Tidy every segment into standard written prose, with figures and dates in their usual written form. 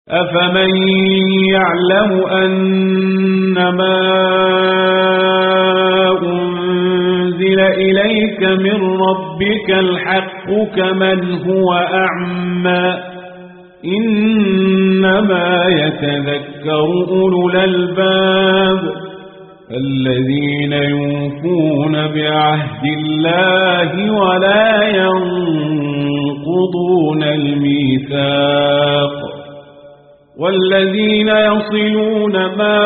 أفمن يعلم أنما أنزل إليك من ربك الحق كمن هو أعمى إنما يتذكر أولو الألباب الذين يوفون بعهد الله ولا ينقضون الميثاق والذين يصلون ما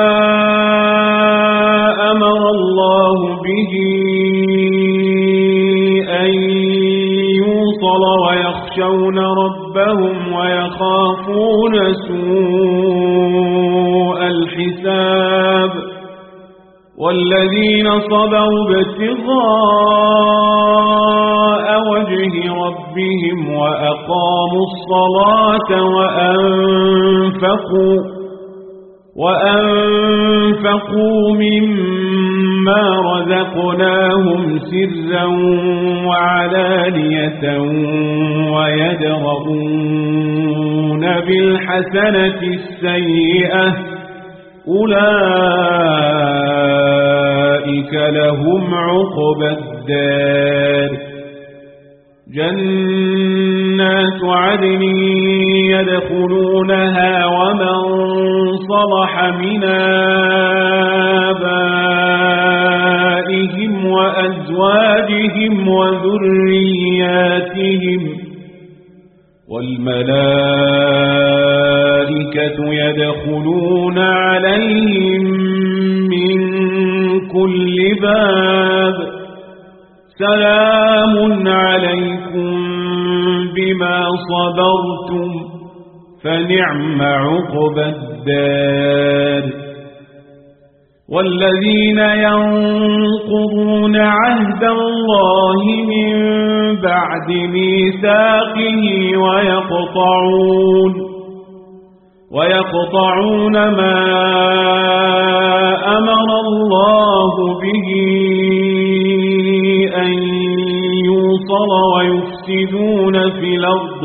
أمر الله به أن يوصل ويخشون ربهم ويخافون سوء الحساب والذين صبروا ابتغاء وجه ربهم وأقاموا الصلاة وأنفقوا مما رزقناهم سرا وعلانية ويدرؤون بالحسنة السيئة أولئك لهم عقبى الدار جنات عدن يدخلونها ومن صلح من آبائهم وأزواجهم وذرياتهم والملائكة يدخلون عليهم من كل باب سلام عليكم بما صبرتم فنعم عقبى الدار والذين ينقضون عهد الله من بعد ميثاقه ويقطعون ما أمر الله به أن يوصل ويفسدون في الأرض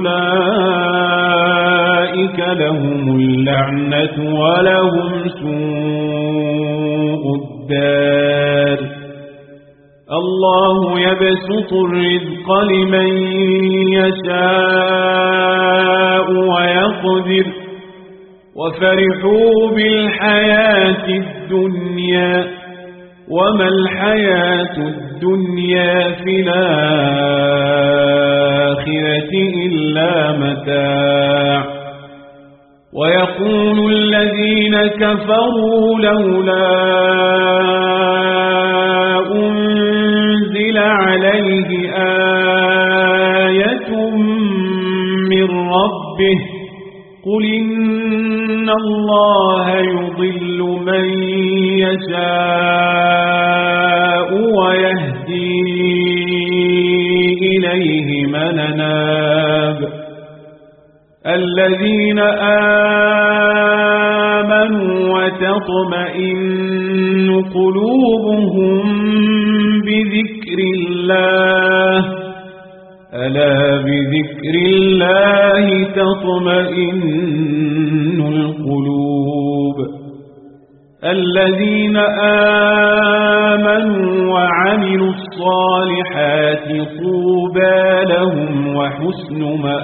أولئك لهم اللعنة ولهم سوء الدار الله يبسط الرزق لمن يشاء ويقدر وفرحوا بالحياة الدنيا وما الحياة الدنيا في الآخرة إلا متاع ويقول الذين كفروا لولا أنزل عليه آية من ربه قل إن الله يضل من يشاء ويهدي إليه من أناب الذين آمنوا وتطمئن قلوبهم بذكر الله ألا بذكر الله تطمئن القلوب الذين آمنوا وعملوا الصالحات طوبى لهم وحسن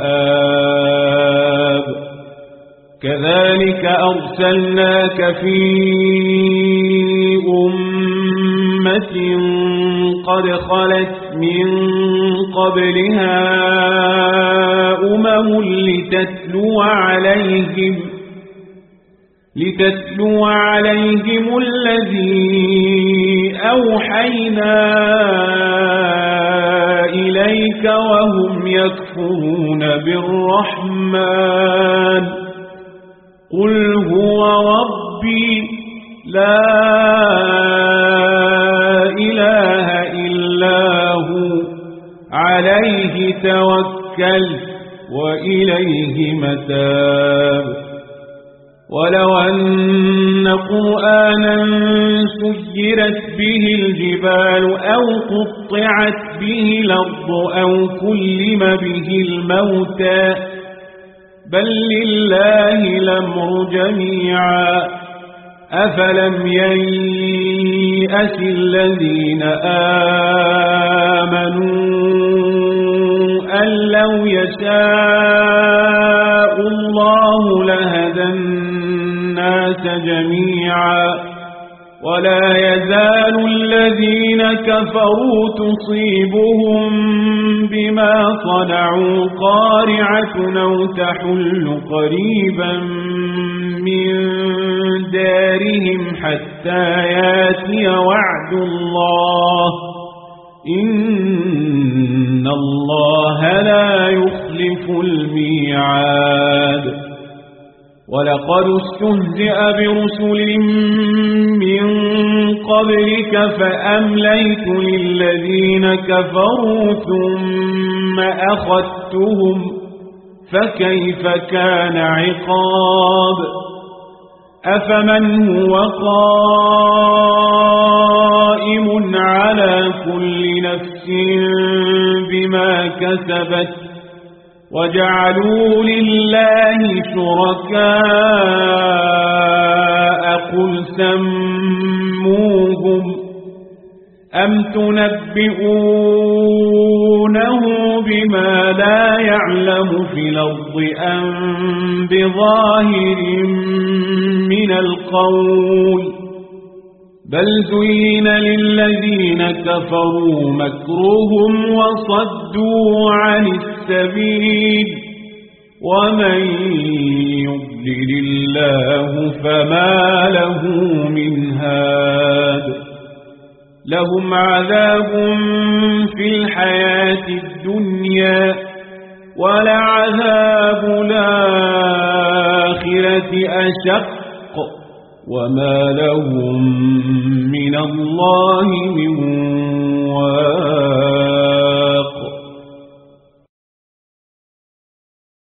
مآب كذلك أرسلناك في أمة قد خلت من قبلها لتتلو عليهم الذي أوحينا إليك وهم يكفرون بالرحمن قل هو ربي لا إله إلا هو عليه توكلت وإليه متاب ولو أن قرآنا سيرت به الجبال أو قطعت به الأرض أو كلم به الموتى بل لله الأمر جميعا أفلم ييأس الذين آمنوا أن لو يشاء الله لهدى الناس جميعا ولا يزال الذين كفروا تصيبهم بما صنعوا قارعة أو تحل قريبا من دارهم حتى ياتي وعد الله إن الله لا يخلف الميعاد ولقد استهزئ برسل من قبلك فأمليت للذين كفروا ثم أخذتهم فكيف كان عقاب أفمن هو قائم على كل نفس بما كسبت وجعلوا لله شركاء قل سموهم أم تنبئونه بما لا يعلم في الأرض أم بظاهر من القول بل زين للذين كفروا مكرهم وصدوا عن السبيل ومن يضلل الله فما له من هاد لهم عذاب في الحياة الدنيا ولعذاب الآخرة أشق وما لهم من الله من واق